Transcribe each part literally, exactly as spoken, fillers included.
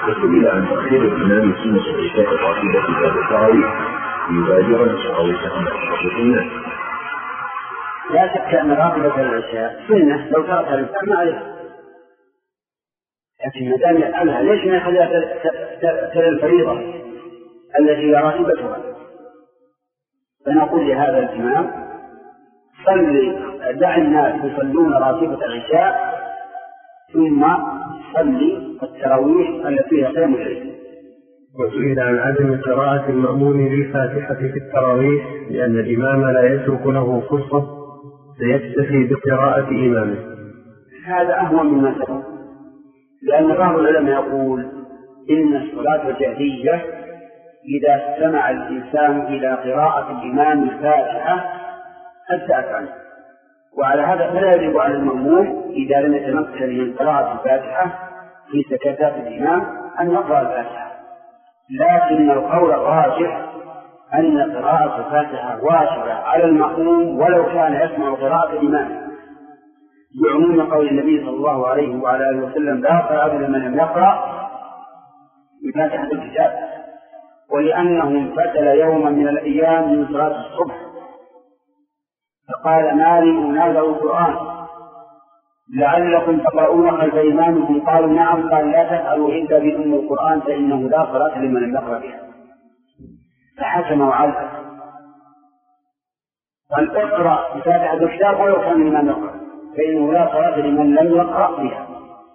وسئل عن تأخير الإمام سنة العشاء الراتبة بعد التراويح يبادر التراويح عن أشرف الناس. لا شك أن راتبة العشاء سنة لو تركها الإنسان ما عليها، لكن ما دام يفعلها ليش ما يخليها تلك الفريضة التي هي راتبتها؟ فنقول لهذا الإمام صلي، دع الناس يصلون راتبة العشاء ثم صلي التراويح التي هي قيام الليل. وسئل عن عدم قراءة المأموم للفاتحة في التراويح لأن الإمام لا يترك له فرصة فيكتفي بقراءة إمامه. هذا أهون مما سبق، لأن بعض العلماء يقول إن الصلاة الجهرية إذا استمع الإنسان إلى قراءة الإمام الفاتحة أجزأت عنه، وعلى هذا فلا يجب على المأموم إذا لم يتمكن من قراءة الفاتحة في سكتات الإمام أن يقرأ الفاتحة. لكن القول الراجح أن قراءة الفاتحة واجبة على المأموم ولو كان يسمع قراءة الإمام، بعموم قول النبي صلى الله عليه وعلى آله وسلم لا قراءة لمن لم يقرأ بفاتحة الكتاب، ولأنه انفتل يوما من الأيام من صلاة الصبح فقال ما لي أنازع القرآن لعلكم تقرؤون خلف إمامكم؟ قالوا نعم. قال لا تفعلوا إلا بأم القرآن فإنه لا صلاة لمن لم يقرأ بها. فحكم وعلق قال اقرأ بفاتحة الكتاب ولو كان الإمام يقرأ فإنه لا صلاة لمن لم يقرأ بها.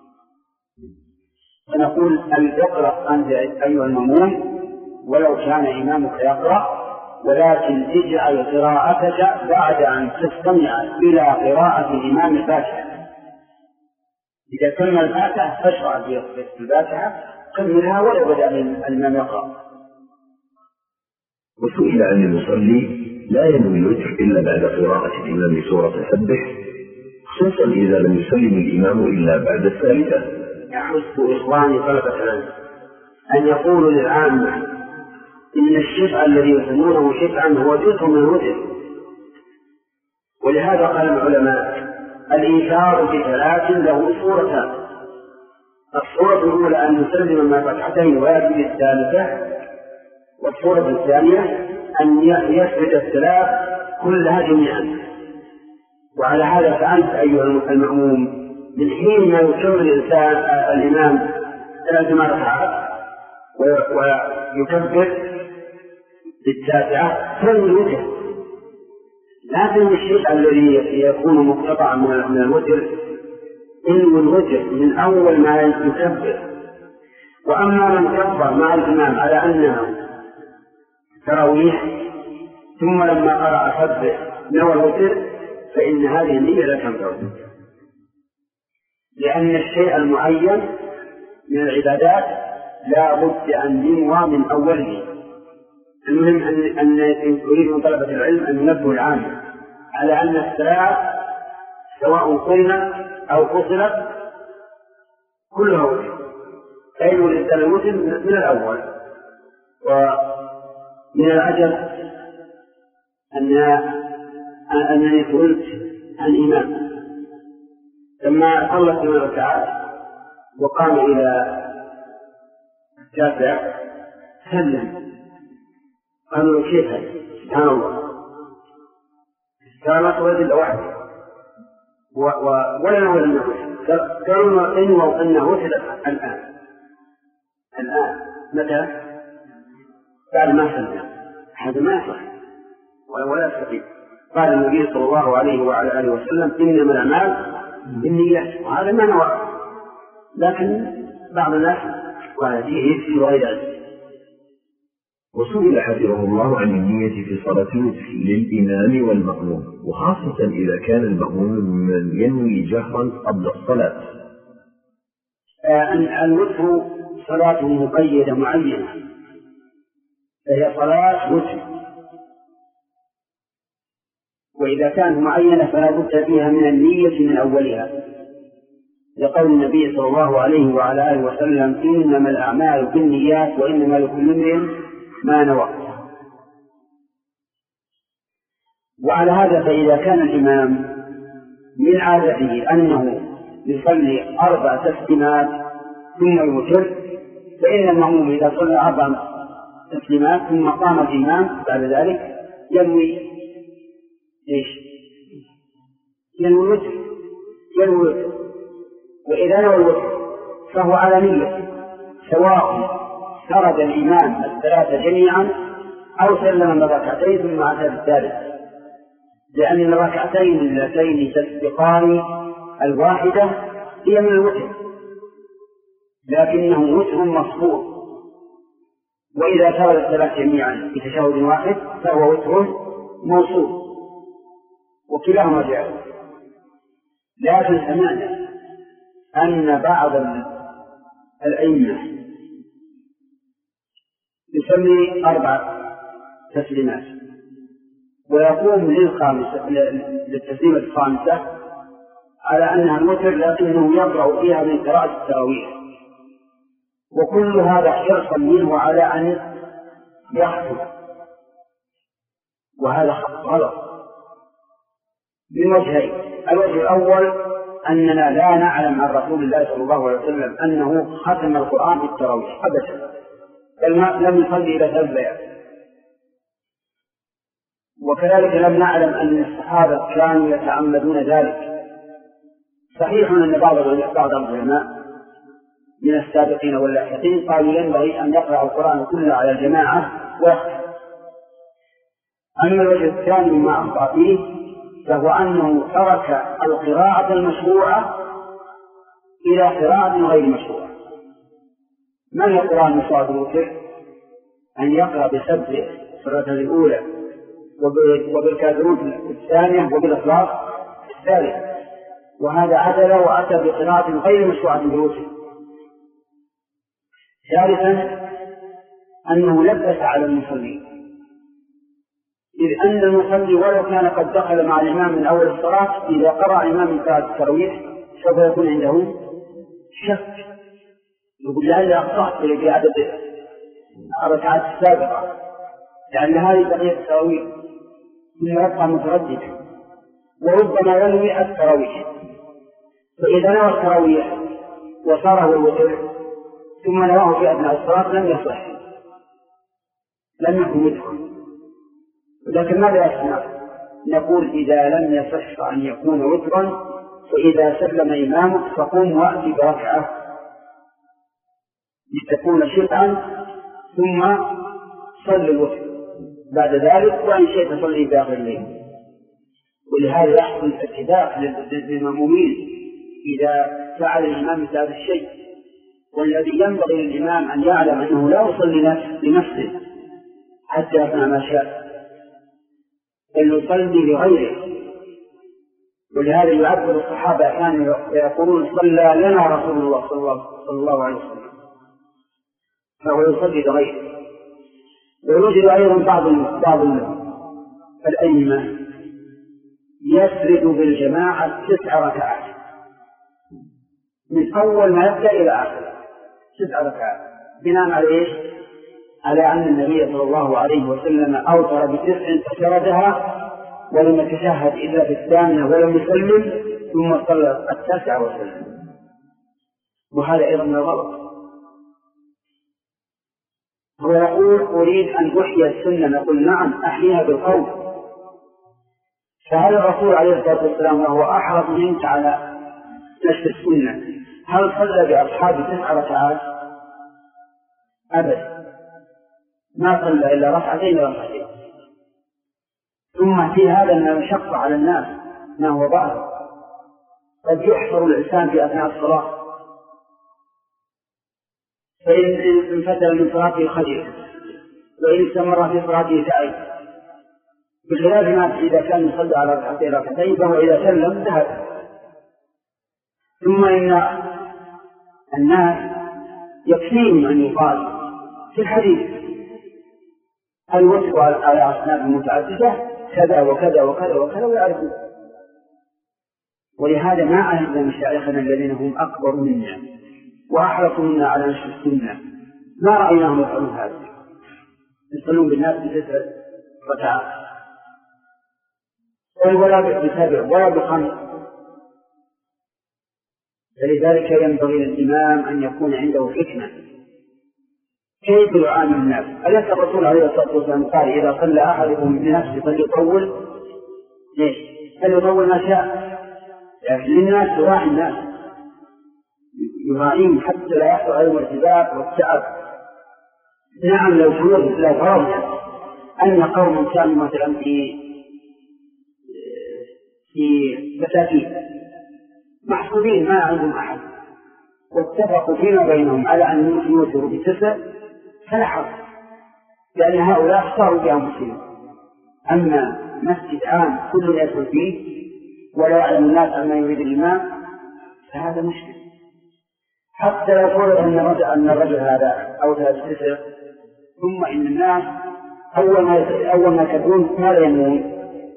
فنقول اقرأ أنت أيها المأموم ولو كان إمامك يقرأ، ولكن اجعل قراءتك بعد أن تستمع إلى قراءة الإمام الفاتحة. إذا كمل الفاتحة فاشرع بالفاتحة كملها ولا بدأ من الإمام يقرأ. وسئل عن المصلي لا ينوي الوتر إلا بعد قراءة الإمام سورة السبح، خصوصا إذا لم يسلم الإمام إلا بعد الثالثة. يحث إخواني طلبة العلم أن يقولوا للعامة إن الشفع الذي يسمونه شفعا هو جزء من الوتر، ولهذا قال العلماء الإيثار في ثلاث له صورتان. الصورة الأولى أن يسلم ما فتحتين ويأتي بالثالثة، والصورة الثانية أن يثبت الثلاث كلها جميعا. وعلى هذا فأنت أيها المأموم من حين ما يكمل الإنسان الإمام ثلاث ركعات ويكبر بالتاسعة ثم الوتر، لكن الشيء الذي يكون مقتطعا من الوتر إنه الوتر من أول ما يكبر. وأما من كبر مع الإمام على أنه تراويح ثم لما قرأ سبح نوى الوتر فإن هذه النية لا تنفع، لأن الشيء المعين من العبادات لا بد أن ينوى من أوله. المهم أن أن يريد من طلبة العلم أن ينبه العامة على أن الصلاة سواء قلنا أو قصرت كلها وتر، فإنه الإنسان الوتر من الأول. ومن العجب أن أنني قلت عن إمام لما صلى ثمان ركعات وقام إلى التاسع سلم، قالوا له كيف هذا؟ سبحان الله، كانت رجل واحدة ولا نوى أنه قالوا إنه أنه وتر الآن الآن متى؟ بعد ما سلم. هذا ما يصح ولا يستطيع. قال النبي صلى الله عليه وعلى آله وسلم إنما الأعمال بالنيات، وهذا ما نوى، لكن بعض الناس وهذه يكفي وغير ذلك. وسئل حفظه الله عن النية في صلاة الوتر للإمام والمأموم، وخاصة إذا كان المأموم من ينوي جهرا قبل الصلاة. الوتر صلاة مقيدة معينة، فهي صلاة وتر، وإذا كانت معينة فلا بد فيها من النية من أولها، لقول النبي صلى الله عليه وعلى آله وسلم إنما الأعمال بالنيات وإنما لكل امرئ ما نوى. وعلى هذا فإذا كان الإمام من عادته أنه يصلي أربع تسليمات ثم يوتر فإن المأموم إذا صلى أربع تسليمات ثم قام الإمام بعد ذلك ينوي إيش؟ ينوي الوتر ينوي الوتر وإذا نوى الوتر فهو على نية، سواء سرد الإمام الثلاثة جميعا أو سلم من ركعتين ثم أتى بالثالث، لأن الركعتين اللتين تسبقان الواحدة هي من الوتر لكنه وتر مصفور، وإذا سرد الثلاث جميعا بتشهد واحد فهو وتر موصول وكلاهما جائز. لكن سمعنا أن بعض الأئمة يسمي أربع تسليمات ويقوم للخامسة للتسليمة الخامسة على أنها الوتر لكنه يقرأ فيها من قراءة التراويح، وكل هذا حرصا منه على أن يختم، وهذا غلط من وجهين. الوجه الأول أننا لا نعلم عن رسول الله صلى الله عليه وسلم أنه ختم القرآن في التراويح أبدا، بل لم يصلي إلى ثلاث ليال، وكذلك لم نعلم أن الصحابة كانوا يتعمدون ذلك. صحيح أن بعض بعض العلماء من السابقين واللاحقين قالوا ينبغي أن يقرأ القرآن كله على الجماعة ويختم. أما الوجه الثاني مما أخطأ فيه فهو أنه ترك القراءة المشروعة إلى قراءة غير مشروعة. من يقرأ المصاب الوتر أن يقرأ بسبب السورة الأولى وبالكافرون الثانية وبالإخلاص الثالث، وهذا عدل وأتى بقراءة غير مشروعة بالوتر. ثالثا أنه لبس على المصلين، إذ أن المصلي ولو كان قد دخل مع الإمام من أول الصلاة إذا قرأ الإمام قراءة التراويح سوف يكون عنده شك، يقول لعل أخطأت في عدد الركعات السابقة لأن هذه بقية التراويح، ثم يبقى مترددا وربما ينوي التراويح. فإذا نوى التراويح وصار هو الوتر ثم نواه في أثناء الصلاة لم يصح، لم يكن وترا. لكن ماذا يصنع؟ نقول إذا لم يصح أن يكون وترا فإذا سلم إمامك فقم وأتي بركعة لتكون شفعا ثم صل الوتر بعد ذلك، وإن شئت تصلي بآخر الليل. ولهذا يحصل ارتداء للمأمومين إذا فعل الإمام مثل هذا الشيء، والذي ينبغي للإمام أن يعلم أنه لا يصلي لنفسه حتى يفعل ما شاء، بل يصلي لغيره. ولهذا يعبر الصحابة كانوا يقولون صلى لنا رسول الله صلى الله عليه وسلم، فهو يصلي لغيره. ويوجد أيضا بعض بعض الأئمة يسرد بالجماعة تسع ركعات من أول ما يبدأ إلى آخر، تسع ركعات بناء على إيش؟ على أن النبي صلى الله عليه وسلم أوتر بتسع فسردها ولم يتشهد إلا في الثامنة ولم يسلم ثم صلى التاسع وسلم، وهذا أيضا من الغلط. هو يقول أريد أن أحيي السنة، نقول نعم أحييها بالقول. فهل الرسول عليه الصلاة والسلام وهو أحرص منك على نشر السنة هل صلى بأصحابه تسع ركعات؟ أبدا، ما صلى إلا ركعتين ركعتين. ثم في هذا أن مشقة على الناس ما هو ظاهر، قد يحفر الإنسان في أثناء الصلاة فإن انفتل من صلاته خجل، وإن استمر في صلاته تعب، بخلاف ما إذا كان يصلي على ركعتين ركعتين فهو إذا سلم ذهب. ثم إن الناس يكفيهم أن يقال في الحديث الوتر على أصناف متعددة كذا وكذا وكذا وكذا ويعرفون. ولهذا ما أهلنا مشايخنا الذين هم أكبر منا وأحرصوا منا على نشر السنة ما رأيناهم يفعلون هذا، يصلون بالناس بتسع ركعات ولا بسبع ولا بخمس. فلذلك ينبغي للإمام أن يكون عنده حكمة كيف يعامل الناس؟ أليس الرسول عليه الصلاة والسلام قال إذا صلى أحدكم بنفسه فليطول ليش؟ فليطول ما شاء، لكن للناس يراعي الناس يراعيهم حتى لا يحصل عليهم الارتباك والتعب. نعم لو فرض لو فرضنا أن قوم كانوا مثلا في في مساكين محسوبين ما عندهم أحد واتفقوا فيما بينهم على أن يوتروا بتسع فلا حرج، لأن هؤلاء اختاروا بأنفسهم. أما مسجد عام كل يدخل فيه ولا يعلم الناس عما يريد الإمام فهذا مشكل. حتى لو فرض أن الرجل أن الرجل هذا أو ثلاث تسع ثم إن الناس أول ما أول ما يكبرون ماذا ينوون؟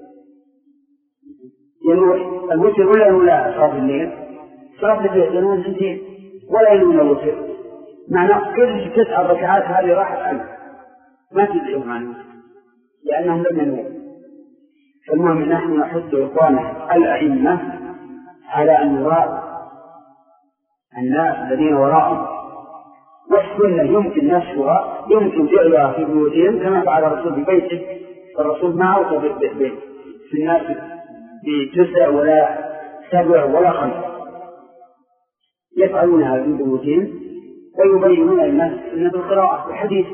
ينوون الوتر ولا ينوون صلاة الليل؟ صلاة الليل ينوون اثنتين ولا ينوون الوتر، معنى كل تسع ركعات هذه راحت عنه ما تدعوهم عنه لأنهم لم ينوون. فالمهم نحن نحث إخواننا الأئمة على أن يراعوا الناس الذين وراءهم، والسنة يمكن نشرها يمكن فعلها في بيوتهم كما فعل الرسول في بيته. الرسول ما أوصى في الناس بتسع ولا سبع ولا خمس، يفعلونها في بيوتهم ويبينون للناس سنة القراءة الحديث.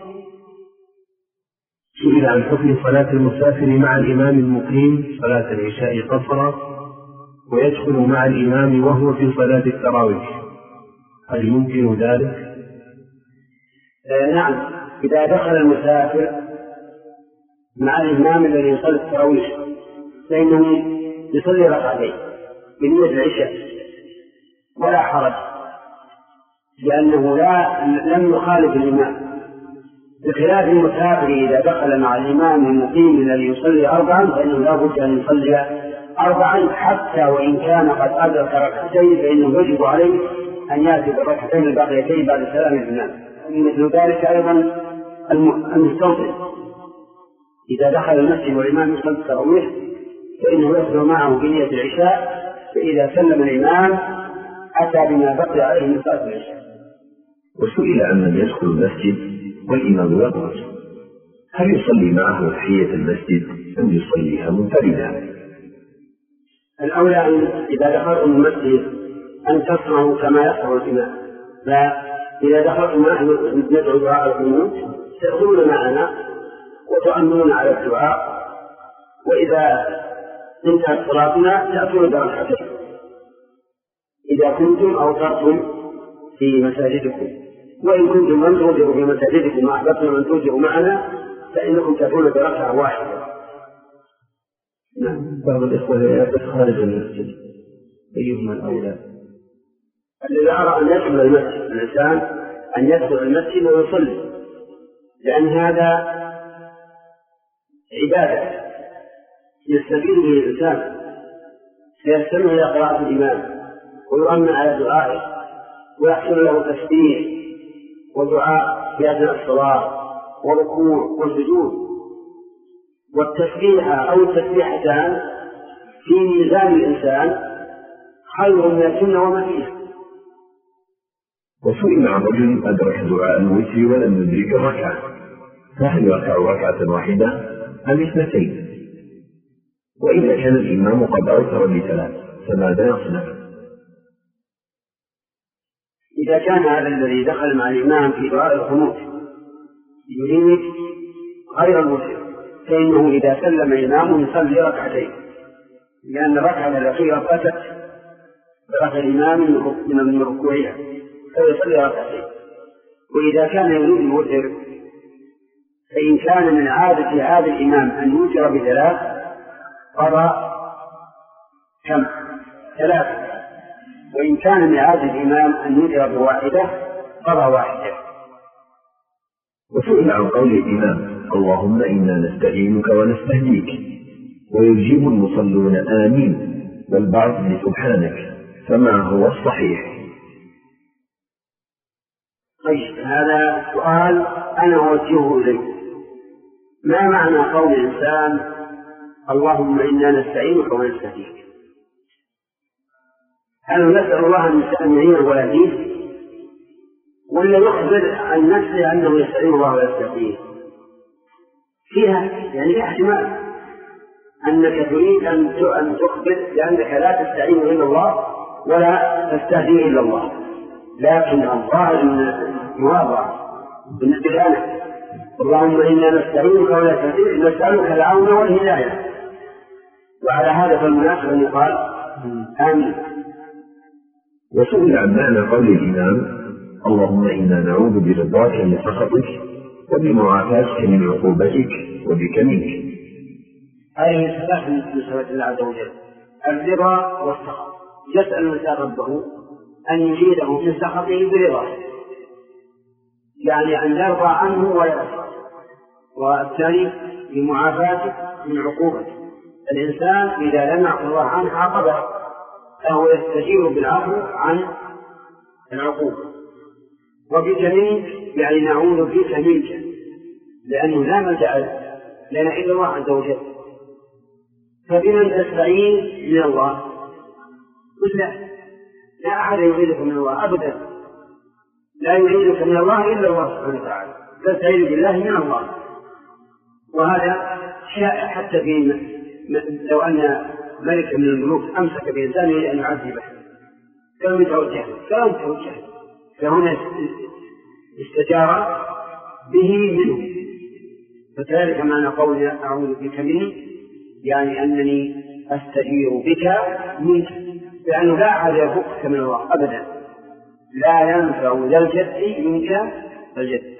سئل عن حكم صلاة المسافر مع الإمام المقيم صلاة العشاء قصرا ويدخل مع الإمام وهو في صلاة التراويح، هل يمكن ذلك؟ آه نعم، إذا دخل المسافر مع الإمام الذي يصلي التراويح فإنه يصلي ركعتين بنية العشاء ولا حرج، لأنه لا لم يخالف الإمام، بخلاف المسافر إذا دخل مع الإمام المقيم الذي يصلي أربعا فإنه لا بد أن يصلي أربعا حتى وإن كان قد أدرك ركعتين فإنه يجب عليه أن يأتي بالركعتين الباقيتين بعد سلام الإمام. مثل ذلك أيضا المستوطن إذا دخل المسجد والإمام يصلي التراويح فإنه يصلي معه بنية العشاء، فإذا سلم الإمام أتى بما بقي عليه من صلاة العشاء. وسئل عن من يدخل المسجد والإمام يخرج هل يصلي معه تحية المسجد أم يصليها منفردا؟ الأولى أن إذا دخلتم المسجد أن تصنعوا كما يصنع الإمام، فإذا دخلتم معه ندعو دعاء القنوت تدخلون معنا وتؤمنون على الدعاء، وإذا انتهت صلاتنا تأتون بركعتين إذا كنتم أوترتم في مساجدكم، وإن كنتم لم توجروا في مساجدكم ما أحببتم أن توجروا معنا فإنكم تأتون بركعة واحدة. نعم. بعض الإخوة يأتي خارج المسجد أيهما الأولى؟ الذي أرى أن يدخل المسجد الإنسان أن يدخل المسجد ويصلي، لأن هذا عبادة يستفيد به الإنسان، سيستمع إلى قراءة الإمام ويؤمن على دعائه ويحصل له تسبيح ودعاء في أثناء الصلاة وركوع وسجود، والتسبيح أو التسبيحتان في ميزان الإنسان خير من السنة وما فيها. وسئل عن رجل أدرك دعاء الوتر ولم يدرك الركعة فهل يركع ركعة واحدة أم اثنتين؟ وإذا كان الإمام قد أوتر بثلاث فماذا يصنع؟ إذا كان هذا الذي دخل مع الإمام في دعاء القنوت يريد غير الوتر فإنه إذا سلم الإمام يصلي ركعتين، لأن الركعة الأخيرة فاتت بركع الإمام من ركوعها فيصلي ركعتين. وإذا كان يريد الوتر فإن كان من عادة هذا الإمام أن يوتر بثلاث قضى كم؟ ثلاثة، وإن كان من عادة الإمام أن يوتر بواحدة قضى واحدة. وسئل عن قول الإمام اللهم إنا نستعينك ونستهديك ويجيب المصلون آمين والبعض بسبحانك، فما هو الصحيح؟ طيب هذا سؤال أنا أوجهه إليك، ما معنى قول الإنسان اللهم إنا نستعينك ونستهديك؟ هل نسأل الله أن يعينه ويهديه ولا يخبر عن نفسه أنه يستعين الله ويستعين؟ فيها يعني فيها احتمال أنك تريد أن تخبر لأنك لا تستعين إلا الله ولا تستهدي إلا الله، لكن الظاهر المواضعة بالنسبة لنا اللهم إنا نستعينك ولا تهديك، نسألك العون والهداية. وعلى هذا فالمناسب أن يقال آمين. وسئل عن معنى قول الإمام اللهم إنا نعوذ برضاك من سخطك وبمعافاتك من عقوبتك وبك منك. هذه ثلاث من صفات الله عز وجل: الرضا والسخط. يسأل الإنسان ربه أن يجيده من سخطه برضاه، يعني أن يرضى عنه ولا يسخط. والثاني بمعافاته من عقوبته، الإنسان إذا لم يعفو الله عنه عاقبه فهو يستجير بالعفو عن العقوبة. وبك منك يعني نعوذ بك منك، لأنه لا ملجأ لنا إلا الله عز وجل. فبمن تستعين من الله؟ قل لا، لا أحد يعيدك من الله أبدا، لا يعيدك من الله إلا الله سبحانه وتعالى، تستعين بالله من الله. وهذا شائع حتى في لو أن ملك من الملوك أمسك بإنسان يريد أن يعذبه كم يتوجه كم يتوجه فهنا استجار به منه. فكذلك معنى قول أعوذ بك منه يعني أنني أستجير بك منك، لأنه لا أحد يفكك من الله أبدا، لا ينفع ذا الجد منك الجد.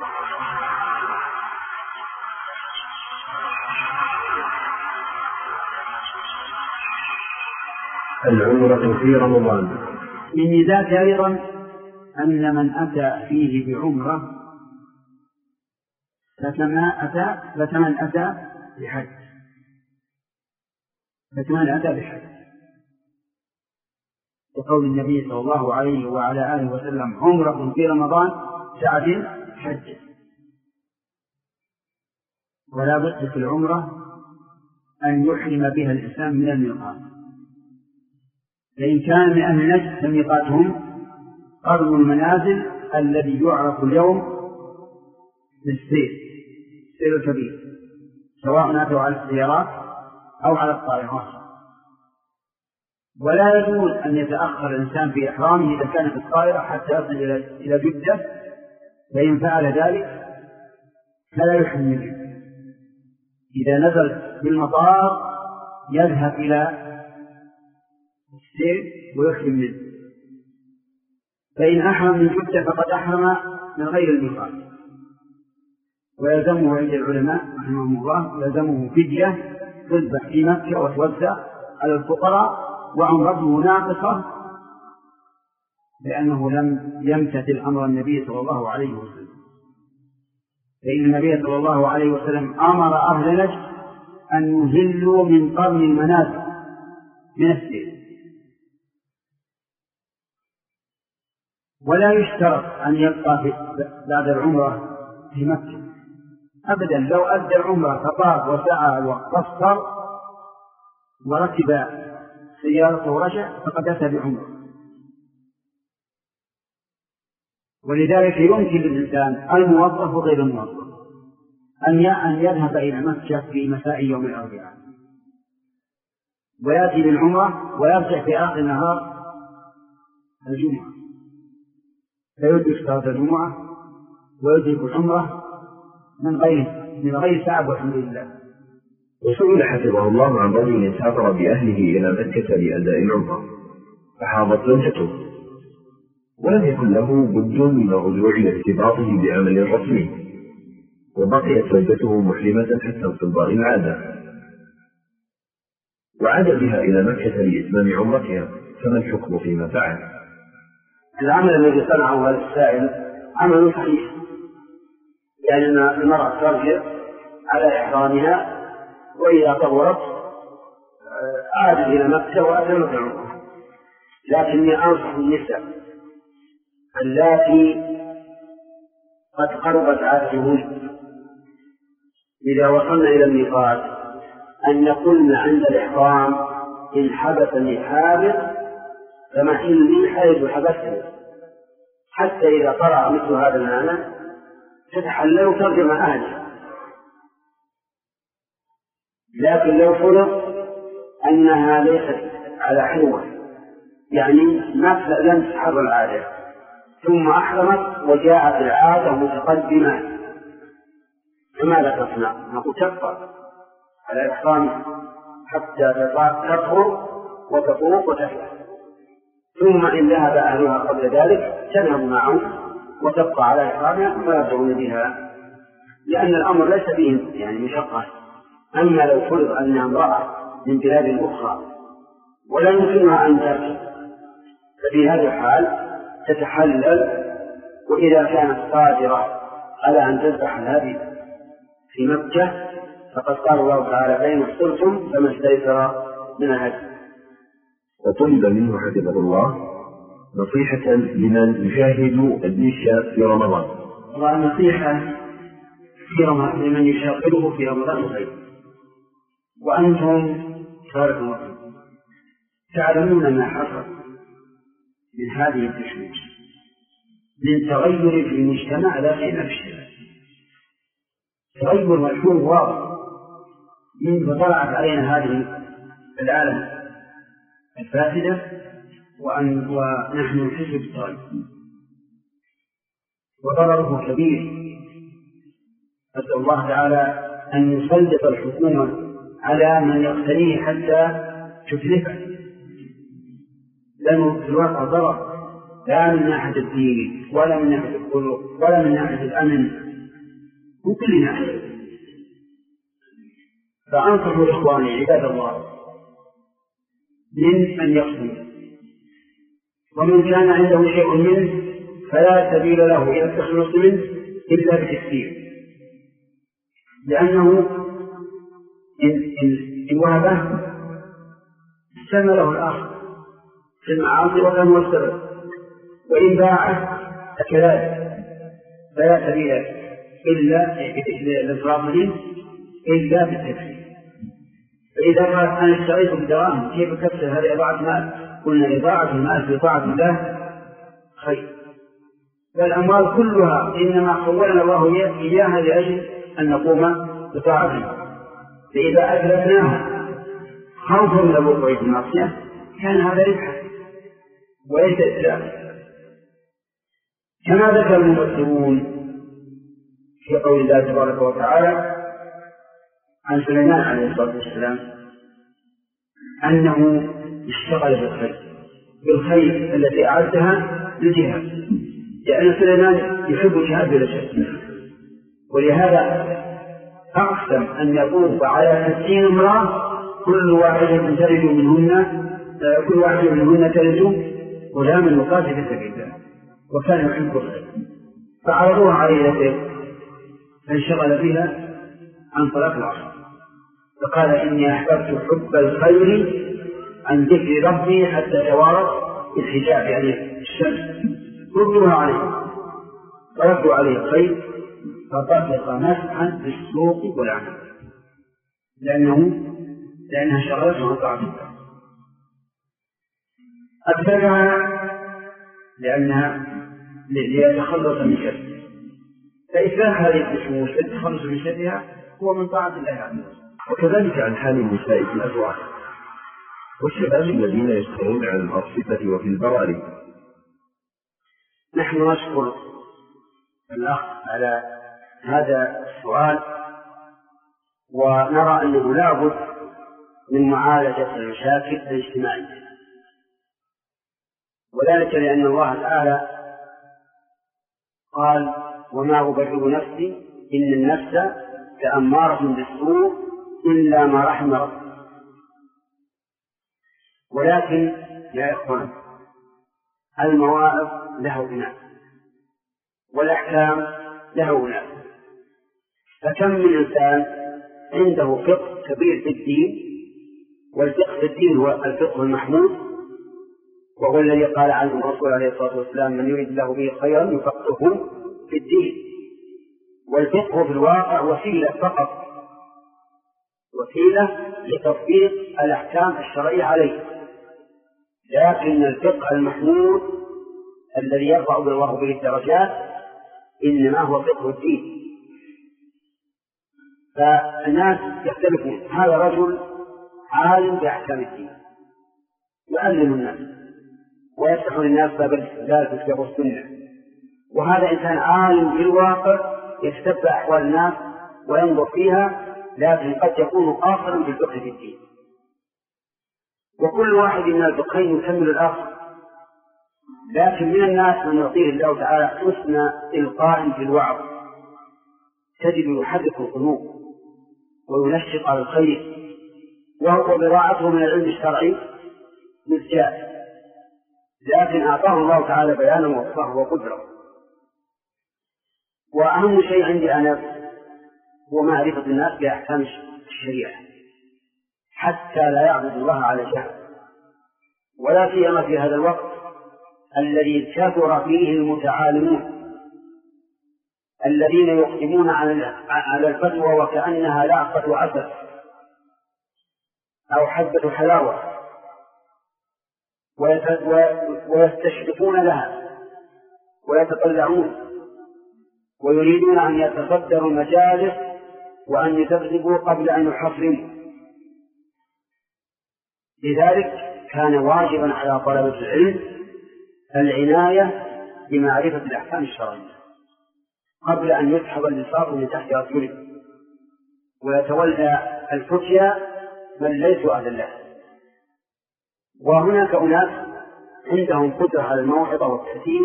العمرة في رمضان. من ذاك أيضا أن من أتى فيه بعمرة فكما أتى فكمن أتى بحج فكمن أتى بحج وقول النبي صلى الله عليه وعلى آله وسلم: عمرة في رمضان تعدل حج. ولا بد في العمرة أن يحرم بها الإنسان من الميقات، فإن كان من أهل نجد فميقاتهم قرن المنازل الذي يعرف اليوم بالسير، السير الكبير، سواء أتوا على السيارات أو على الطائرات. ولا يجوز أن يتأخر الإنسان في إحرامه إذا كان في الطائرة حتى يصل إلى جدة، فإن فعل ذلك فلا يحرم منه. إذا نزل بالمطار يذهب إلى السير ويحرم منه، فإن أحرم من جدة فقد أحرم من غير الميقات. ويلزمه عند العلماء رحمهم الله يلزمه فدية تذبح في مكة وتوزع على الفقراء، وعمرته ناقصة لأنه لم يمتثل أمر النبي صلى الله عليه وسلم. فإن النبي صلى الله عليه وسلم أمر أهل نجد أن يهلوا من قرن المنازل من السير. ولا يشترط أن يبقى بعد العمرة في مكة أبدا. لو أدى العمرة فطاف وسعى وقصر وركب سيارته ورجع فقد أتى بعمرة. ولذلك يمكن للإنسان الموظف وغير الموظف أن يذهب إلى مكة في مساء يوم الأربعاء ويأتي بالعمرة ويرجع في آخر نهار الجمعة، فيدرك صلاة الجمعة ويدرك العمرة من غير من غير تعب والحمد لله. وسئل حفظه الله عن رجل سافر بأهله إلى مكة لأداء العمرة فحاضت زوجته ولم يكن له بد من الرجوع إلى ارتباطه بعمل رسمي، وبقيت زوجته محرمة حتى انقضاء العادة، وعاد بها إلى مكة لإتمام عمرتها، فما الحكم فيما فعل؟ العمل الذي صنعه هذا السائل عمل صحيح، لأن يعني المرأة ترجع على إحرامها وإذا طورت عادت إلى مكة وأتمت العمرة. لكني أنصح النساء اللاتي قد قربت عادتهن إذا وصلنا إلى الميقات أن يقولن عند الإحرام: إن حبسني حابس فمحلي حيث حبسني، حتى إذا قرأ مثل هذا المعنى تتحلل ترجمة أهله. لكن لو فرض أنها ليست على حلوة، يعني ما لم تحر العادة ثم أحرمت وجاءت العادة متقدمة، فماذا تصنع؟ نقول تكفر على إحرامها حتى تطهر وتطوف وتحلل، ثم إن ذهب أهلها قبل ذلك تذهب معهم وتبقى على إحرامها ويرجعون بها، لأن الأمر ليس فيه يعني مشقة. أما لو فرض أنها امرأة من بلاد أخرى ولا يمكنها أن ترجع، ففي هذا الحال تتحلل، وإذا كانت قادرة على أن تذبح الهدي في مكة فقد قال الله تعالى فإن احصرتم فما استيسر من الهدي. وطلب منه حفظه الله نصيحة لمن يشاهد الدش في رمضان. والنصيحة في رمضان لمن يشاهده في رمضان خير. وأنتم تعلمون ما حصل من هذه التشويش من تغير في المجتمع لا في نفسه، تغير مشهور واضح منذ طلعت علينا هذه العالم الفاسدة وأن ونحن نحس بالطريق، وضرره كبير. أسأل الله تعالى أن يسلط الحكومة على من يقتنيه حتى تتلفه، لأنه في الواقع ضرر لا من ناحية الدين ولا من ناحية القلوب ولا من ناحية الأمن وكل ناحية. فأنصحوا إخواني عباد الله من أن يقتنيه، ومن كان عنده شيء منه فلا سبيل له إلى التخلص منه إلا بتكفير، لأنه إن وهبه استمع له الآخر في المعاصي وكان هو السبب، وإن باعه فكذلك فلا سبيل إلا للإفراط منه إلا بالتكفير. فإذا قال أنا اشتريت بدراهم كيف كسر هذه إضاعة مال؟ قلنا إضاعة المال في طاعة الله خير، والأموال كلها إنما خولنا الله إياها لأجل أن نقوم بطاعته، فإذا أتلفناها خوفا من الوقوع في المعصية كان هذا ربحا وليس إسلام. كما ذكر المفسرون في قول الله تبارك وتعالى عن سليمان عليه الصلاة والسلام أنه اشتغل بالخير بالخير التي أعدها للجهاد، لأن سليمان يحب الجهاد بلا شك، ولهذا أقسم أن يطوف على ستين امرأة كل واحدة تلد منهن كل واحدة منهن تلد غلاما يقاتل في سبيل الله، وكان يحب الخير فعرضوها عليه ذلك فانشغل بها عن صلاة العصر، فقال إني أحببت حب الخير عن ذكر ربي حتى توارت الحجاب يعني الشمس، ردوها عليه وردوا عليه الخير فطبق مسحا بالسوق والعنب، لأنه لأنها شغلته عن طاعة الله. أكثرها لأنها ليتخلص من شرها، فإثبات هذه النصوص للتخلص من شرها هو من طاعة الله عز وجل. وكذلك عن حال النساء في الأسواق والشباب الذين يشتغلون على الأرصفة وفي البواري. نحن نشكر الأخ على هذا السؤال، ونرى أنه لا بد من معالجة المشاكل الاجتماعية، وذلك لأن الله تعالى قال وما أبرئ نفسي إن النفس لأمارة بالسوء إلا ما رحم ربي. ولكن يا إخوان المواعظ له أناس والأحكام له أناس، فكم من إنسان عنده فقه كبير في الدين، والفقه في الدين هو الفقه المحمود، وهو الذي قال عنه الرسول عليه الصلاة والسلام من يريد الله به خيرا يفقهه في الدين. والفقه في الواقع وسيلة فقط، وسيلة لتطبيق الأحكام الشرعية عليه، لكن الفقه المحمود الذي يرفع الله به الدرجات إنما هو فقه الدين. فالناس يختلفون، هذا رجل عالم بأحكام الدين يعلم الناس ويفتح للناس باب الاستدلال في الكتاب والسنة، وهذا إنسان عالم بالواقع يتتبع أحوال الناس وينظر فيها، لكن قد يكون قاصرا في الفقه في الدين. وكل واحد من الفقهين يكمل الآخر، لكن من الناس من يعطيه الله تعالى حسن إلقاء في الوعظ، تجد يحرك القلوب وينشط على الخير، وهو براعته من العلم الشرعي مزجاج، لكن أعطاه الله تعالى بيانا وفقه وقدرة. وأهم شيء عندي أنا هو معرفة الناس بأحكام الشريعة حتى لا يعبد الله على جهل، ولا سيما في هذا الوقت الذي كثر فيه المتعالمون الذين يقدمون على الفتوى وكأنها لعقة عسل أو حبة حلاوة، ويستشرفون لها ويتطلعون ويريدون أن يتصدروا المجالس وأن يكذبوا قبل أن يحرموا. لذلك كان واجبا على طلبة العلم العناية بمعرفة الأحكام الشرعية قبل أن يسحب اللصاق من تحت أرجله ويتولى الفتيا من ليسوا أهل الله. وهناك أناس عندهم قدرة على الموعظة والتأثير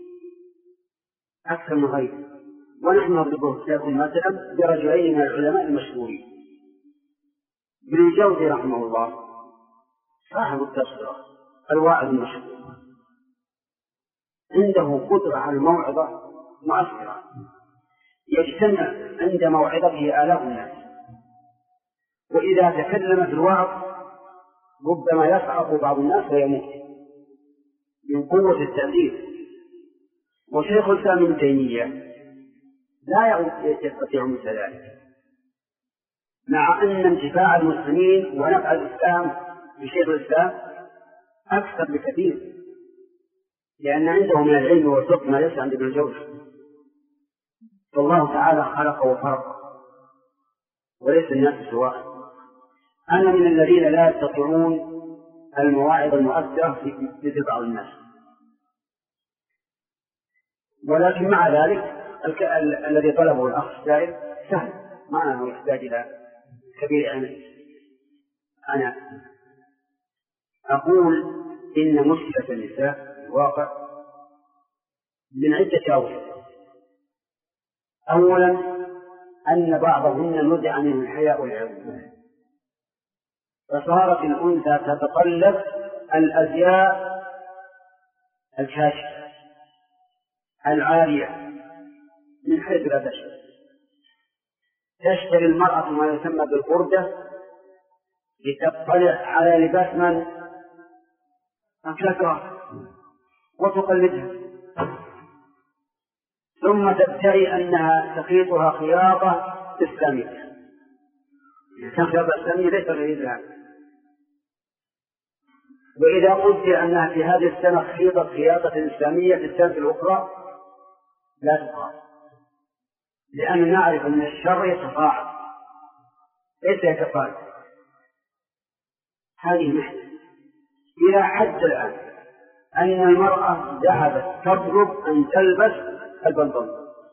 أكثر من غيره، ونحن نضرب لكم مثلا برجلين من العلماء المشهورين. ابن الجوزي رحمه الله صاحب التذكرة الواعظ المشهور عنده قدرة على الموعظة مؤثرة، يجتمع عند موعظته آلاف الناس، وإذا تكلم في الوعظ ربما يصعق بعض الناس ويموت من قوة التأثير. وشيخ الإسلام ابن تيمية لا يستطيع مثل ذلك، مع أن انتفاع المسلمين ونفع الإسلام بشيخ الإسلام أكثر بكثير، لأن عنده من العلم والفقه ما ليس عند ابن الجوزي. فالله تعالى خلق وفرق وليس الناس سواء. أنا من الذين لا يستطيعون المواعظ المؤثرة في بعض الناس، ولكن مع ذلك الذي طلبه الأخ السائل سهل، ما أنه يحتاج إلى كبير علم. أنا أقول إن مشكلة النساء واقع من عدة أوجه. أولا أن بعضهن نزع منه الحياء والعلم، فصارت الأنثى تتطلب الأزياء الكاشفة العالية من حيث لا تشتري. تشتري المرأة ما يسمى بالقردة لتطلع على لباس من أكلتها وتقلدها، ثم تدعي أنها تخيطها خياطة إسلامية. الخياطة الإسلامية ليس غيرها. وإذا قلت أنها في هذه السنة خيطت خياطة إسلامية في السنة الأخرى لا تقال، لأن نعرف أن الشر يتفاعل ليس يتفاعل. هذه محنة إلى حد الآن أن المرأة ذهبت تطلب أن تلبس البنطلون.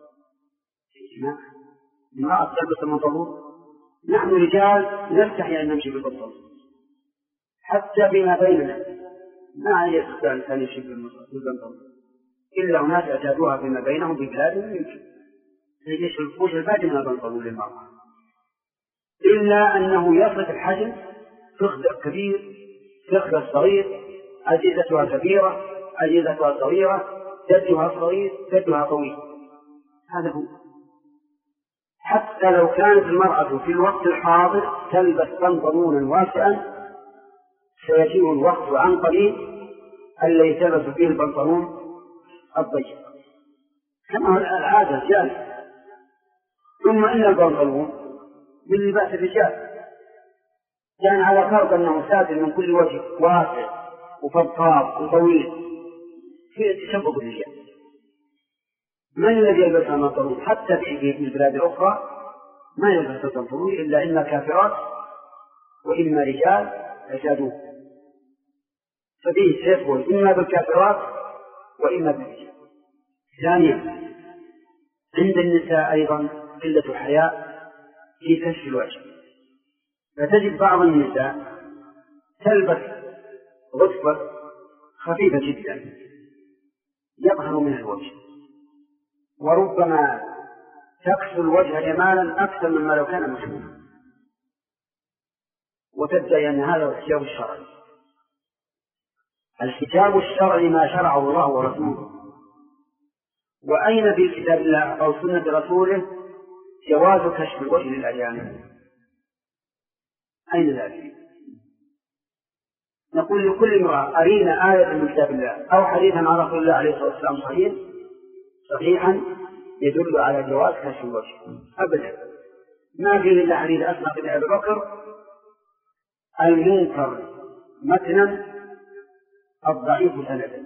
المرأة تلبس البنطلون، نحن رجال نستحي أن نمشي بالبنطلون حتى بما بيننا، ما يستطيع الإنسان يمشي بالبنطلون إلا أناس أجادوها فيما بينهم ببلادهم يمشي ليش الفوش الباقي من البنطلون للمرأة، إلا أنه يصف الحجم فخذ كبير فخذ صغير، عزيزتها كبيرة عزيزتها صغيرة، جدها صغير جدها طويل. هذا هو. حتى لو كانت المرأة في الوقت الحاضر تلبس بنطلونا واسعا سيجيء الوقت عن قريب الذي تلبس فيه البنطلون الضيق كما العادة جالس. ثم إن البنطلون من لباس الرجال كان على فرض أنه ساتر من كل وجه واسع وفضفاض وطويل، في تشبه بالرجال. من الذي يلبس البنطلون؟ حتى في البلاد الأخرى ما يلبس البنطلون إلا إما كافرات وإما رجال أجادوه، ففيه تشبه إما بالكافرات وإما بالرجال. ثانيا عند النساء أيضا قلة حياء في كشف الوجه، فتجد بعض النساء تلبس غصفة خفيفة جدا يظهر منها الوجه، وربما تكسو الوجه جمالا أكثر مما لو كان محمولا، وتدعي أن هذا الحجاب الشرعي. الحجاب الشرعي ما شرعه الله ورسوله. وأين في كتاب الله أو سنة رسوله جواز كشف الوجه للأجانب؟ أين ذلك؟ نقول لكل امرأة أرينا آية من كتاب الله أو حديثا عن رسول الله عليه الصلاة والسلام صحيح صحيحا يدل على جواز كشف الوجه أبدا. ما في إلا حديث أسماء بن أبي بكر المنكر متنا الضعيف سندا،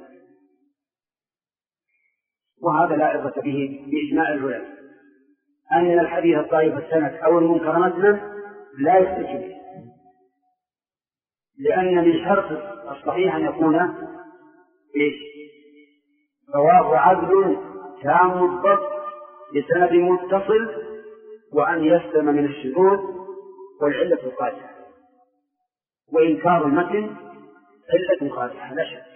وهذا لا عبرة به بإجماع العلماء أن الحديث الضعيف السند أو المنكر متنا لا يحتج به، لأن من شرط الصحيح أن يكون إيش؟ رواه عدل تام الضبط بسند متصل، وأن يسلم من الشذوذ والعلة القادحة. وإنكار المتن علة قادحة لا شك.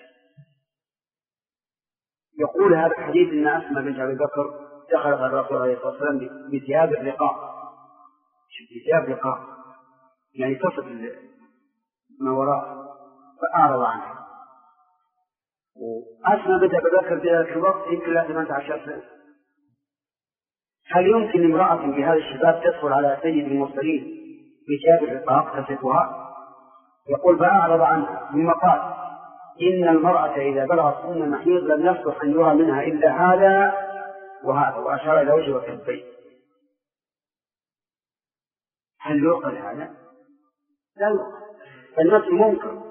يقول هذا الحديث إن أسماء بنت أبي بكر دخلت على الرسول عليه الصلاة والسلام بثياب الرقاق، بثياب الرقاق يعني تصف ما وراء، فأعرض عنها. وأسماء بنت أبي بكر في ذلك الوقت يمكن لها ثمانية عشر سنة. هل يمكن امرأة بهذا الشباب تدخل على سيد المرسلين بثياب الرقاق تصفها؟ يقول فأعرض عنها، ثم قال إن المرأة إذا بلغت سن المحيض لم يصلح أن يرى منها إلا هذا وهذا، وأشار إلى وجه وكفيه. هل يعقل هذا؟ لا يعقل، فالنفس منكر.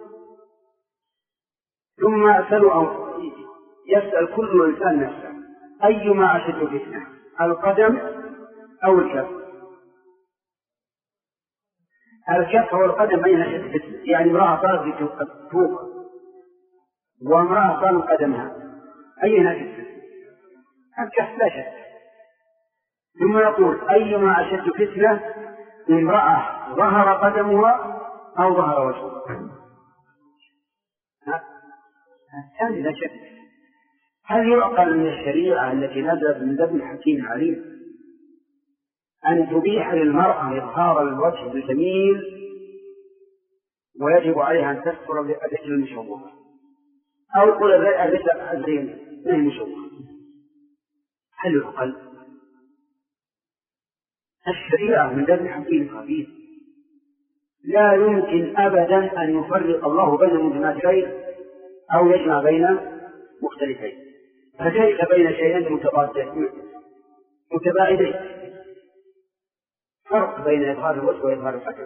ثم أسأل أو يسأل كل إنسان نفسه أيما أشد فتنة، القدم أو الكف؟ الكف والقدم أين أشد فتنة؟ يعني امرأة صارت فوق وامرأة صارت قدمها، أين أشد فتنة؟ الكف لا شك. ثم يقول أيما أشد فتنة، امرأة ظهر قدمها أو ظهر وجهها؟ الثاني لا شك. هل يعقل من الشريعة التي نزلت من لدن حكيم عليم أن تبيح للمرأة إظهار الوجه الجميل ويجب عليها أن تستر الرجل المشوهة أو قل الرجل الزين ما هي مشوهة؟ هل يعقل؟ الشريعة من لدن حكيم خبير لا يمكن أبدا أن يفرق الله بين متماثلين أو يجمع بين مختلفين، فكيف بين شيئين متباعدين؟ فرق بين إظهار الوجه وإظهار الحجر.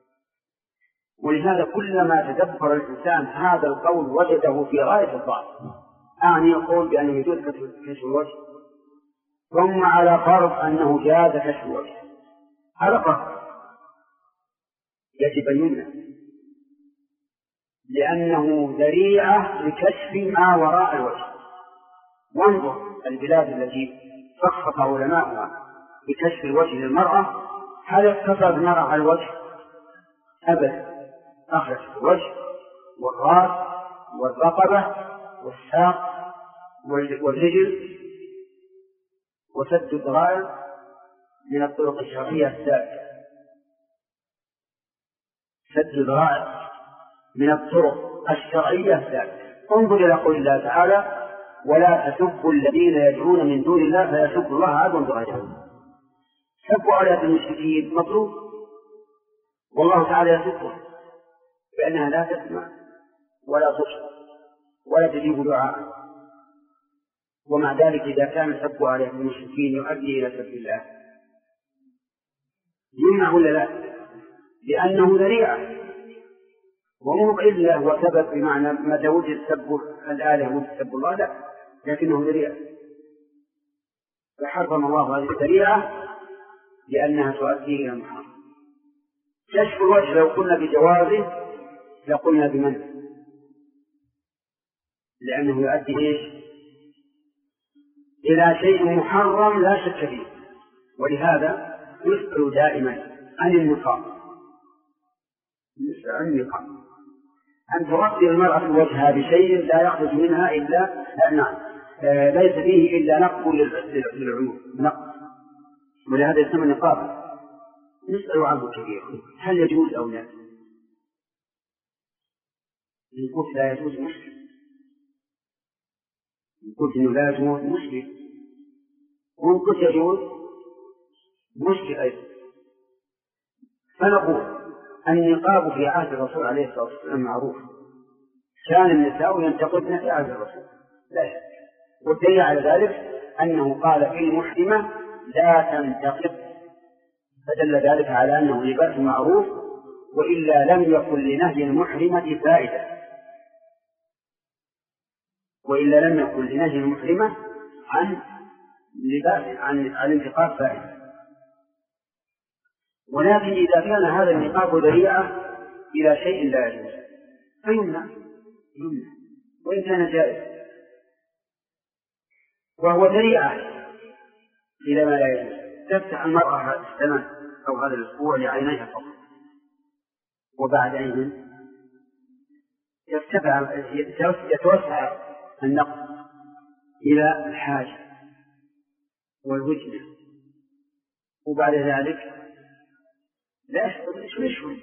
ولهذا كلما تدبر الإنسان هذا القول وجده في غاية الضعف. أعني يقول بأنه يجوز كشف الوجه، ثم على فرض أنه جاز كشف الوجه، على فرض يجب أن يمنع، لأنه ذريعة لكشف ما وراء الوجه. وانظر البلاد التي سخط علماؤها بكشف الوجه للمرأة، هل اقتصر المرأة على الوجه؟ أبدا، أخرجت الوجه والرأس والرقبة والساق والرجل وسد الذرائع من الطرق الشرعية السابقة. سد الذرائع من الطرق الشرعية السابقة. انظر إلى قول الله تعالى ولا تسبوا الذين يدعون من دون الله فيسبوا الله عدوا بغير. سبوا على المشركين مطلوب، والله تعالى يسبهم بأنها لا تسمع ولا تبصر ولا تجيب دعاء، ومع ذلك إذا كان السب على المشركين يؤدي إلى سب الله يمنع ولا لا؟ لأنه ذريعة. ومو إلا هو سبب بمعنى متى وجد سب الآلهة وجد سب الله، لا، لكنه ذريعة، فحرم الله هذه الذريعة لأنها تؤدي إلى المحرم. كشف الوجه لو قلنا بجوازه لقلنا بمنع، لأنه يؤدي إيش؟ إلى شيء محرم لا شك فيه. ولهذا يسأل دائما عن النقاب، يسأل عن النقاب أن تغطي المرأة وجهها بشيء لا يخرج منها إلا نعم آه ليس فيه إلا نقب للعيون، نقب، ولهذا يسمى نقابا. نسأل عنه كثير، هل يجوز أو لا؟ إن قلت لا يجوز مشكل، إن قلت إنه لا يجوز مشكل، وإن قلت يجوز مشكل أيضا. فنقول النقاب في عهد الرسول عليه الصلاة والسلام معروف، كان النساء ينتقدن في عهد الرسول لا شك، والدليل على ذلك أنه قال في المحرمة لا تنتقد، فدل ذلك على أنه لباس معروف، وإلا لم يكن لنهي المحرمة فائدة، وإلا لم يكن لنهي المحرمة عن لباس عن عن انتقاد فائدة. ولكن إذا كان هذا النقاب ذريعة إلى شيء لا يجوز فيمنع، يمنع وإن كان جائز، وهو ذريعة إلى ما لا يجوز. تفتح المرأة هذا السنة أو هذا الأسبوع لعينيها فقط، وبعد أيضا يتوسع النقد إلى الحاجة والوجنة، وبعد ذلك لا يشوي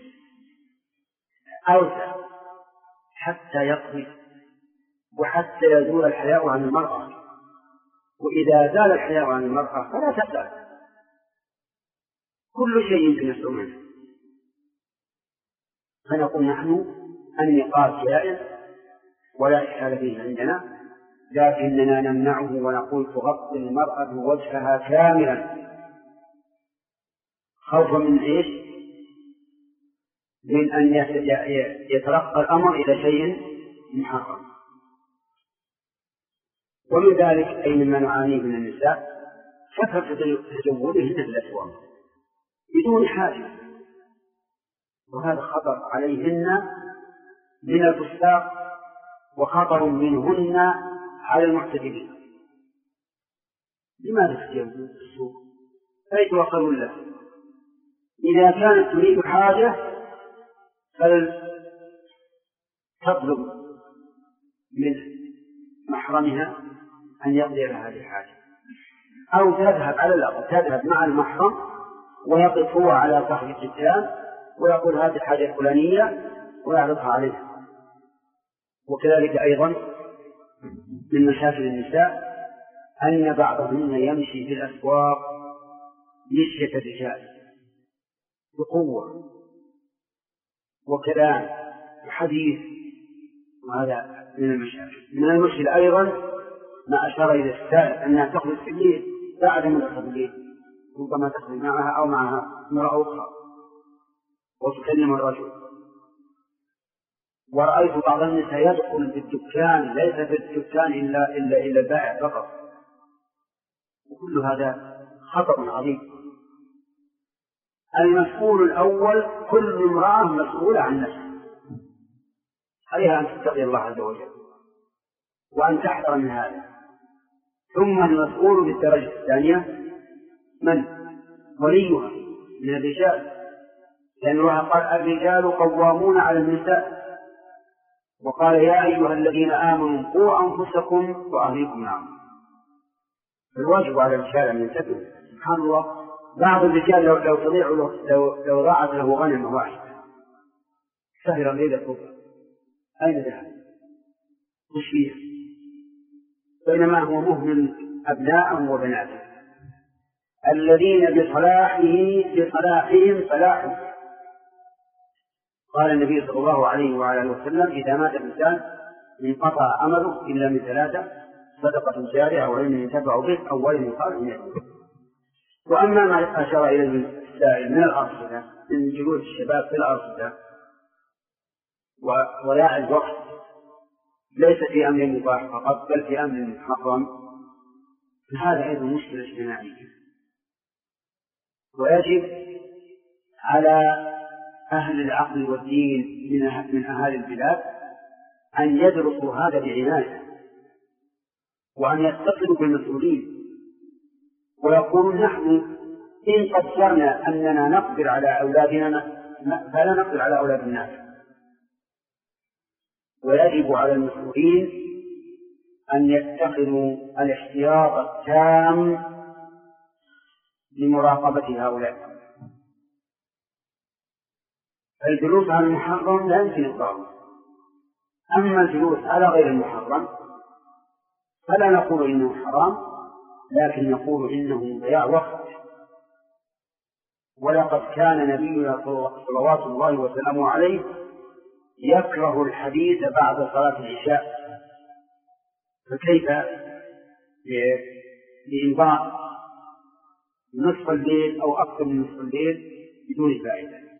أوسع حتى يقضي وحتى يزول الحياء عن المرأة. وإذا زال الحياء عن المرأة فلا تسأل، كل شيء يمكن يسأل منه. فنقول نحن النقاب جائز ولا إشكال فيه عندنا، لكننا نمنعه ونقول تغطي المرأة وجهها كاملا خوفا من إيش؟ من أن يترقى الأمر إلى شيء محرم. ومن ذلك أي مما نعانيه من النساء كثرة تجولهن في الأسواق بدون حاجة، وهذا خطر عليهن من الفساق وخطر منهن على المعتدلين. لماذا تجولون في السوق؟ فيتوصلون له. إذا كانت تريد حاجة فلتطلب من محرمها أن يقضي لها هذه الحاجة، أو تذهب على الأقل تذهب مع المحرم ويقف هو على صاحب الدكان ويقول هذه الحاجة الفلانية ويعرضها عليها. وكذلك أيضا من مشاكل النساء أن بعضهن يمشي في الأسواق مشية الرجال بقوة وكلام وحديث، وهذا من المشاكل. من المشكل أيضا ما أشار إلى السائل أنها تخرج في الليل بعد منتصف الليل، ربما تخرج معها أو معها امرأة أخرى وتكلم الرجل. ورأيت بعض النساء يدخل في الدكان ليس في الدكان إلا إلا إلا البائع فقط، وكل هذا خطر عظيم. المسؤول الأول كل امرأة مسؤولة عن نفسها، عليها أن تتقي الله عز وجل وأن تحذر من هذا. ثم المسؤول بالدرجة الثانية من؟ وليها من الرجال، لأن الله قال الرجال قوامون على النساء، وقال يا أيها الذين آمنوا قوا أنفسكم وأهليكم نارا. الواجب على الرجال أن ينتبهوا. سبحان الله، بعض الرجال لو لو تضيع له لو لو ضاعت له غنمة واحدة سهر الليلة كلها أين ذهب؟ وش فيه؟ بينما هو مهمل أبناءه وبناته الذين بصلاحه بصلاحهم فلاحهم. قال النبي صلى الله عليه وعلى اله وسلم إذا مات الإنسان انقطع عمله إلا من ثلاثة: صدقة جارية أو علم ينتفع به أو ولد صالح يدعو. وأما ما أشار إليه السائل من الأرصدة من جلوس الشباب في الأرصدة وضياع الوقت ليس في أمر مباح فقط بل في أمر محرم، فهذا أيضا مشكلة اجتماعية. ويجب على أهل العقل والدين من أهالي البلاد أن يدرسوا هذا بعناية، وأن يتصلوا بالمسؤولين ويقولون نحن إن قدرنا أننا نقدر على أولادنا فلا نقدر على أولاد الناس. ويجب على المسؤولين أن يتخذوا الاحتياط التام لمراقبة هؤلاء. الجلوس على المحرم لا يمكن إقراره، أما الجلوس على غير المحرم فلا نقول إنه حرام، لكن نقول إنه ضياع وقت. ولقد كان نبينا صلوات الله وسلامه عليه يكره الحديث بعد صلاة العشاء، فكيف بإمضاء نصف الليل أو أكثر من نصف الليل بدون فائدة؟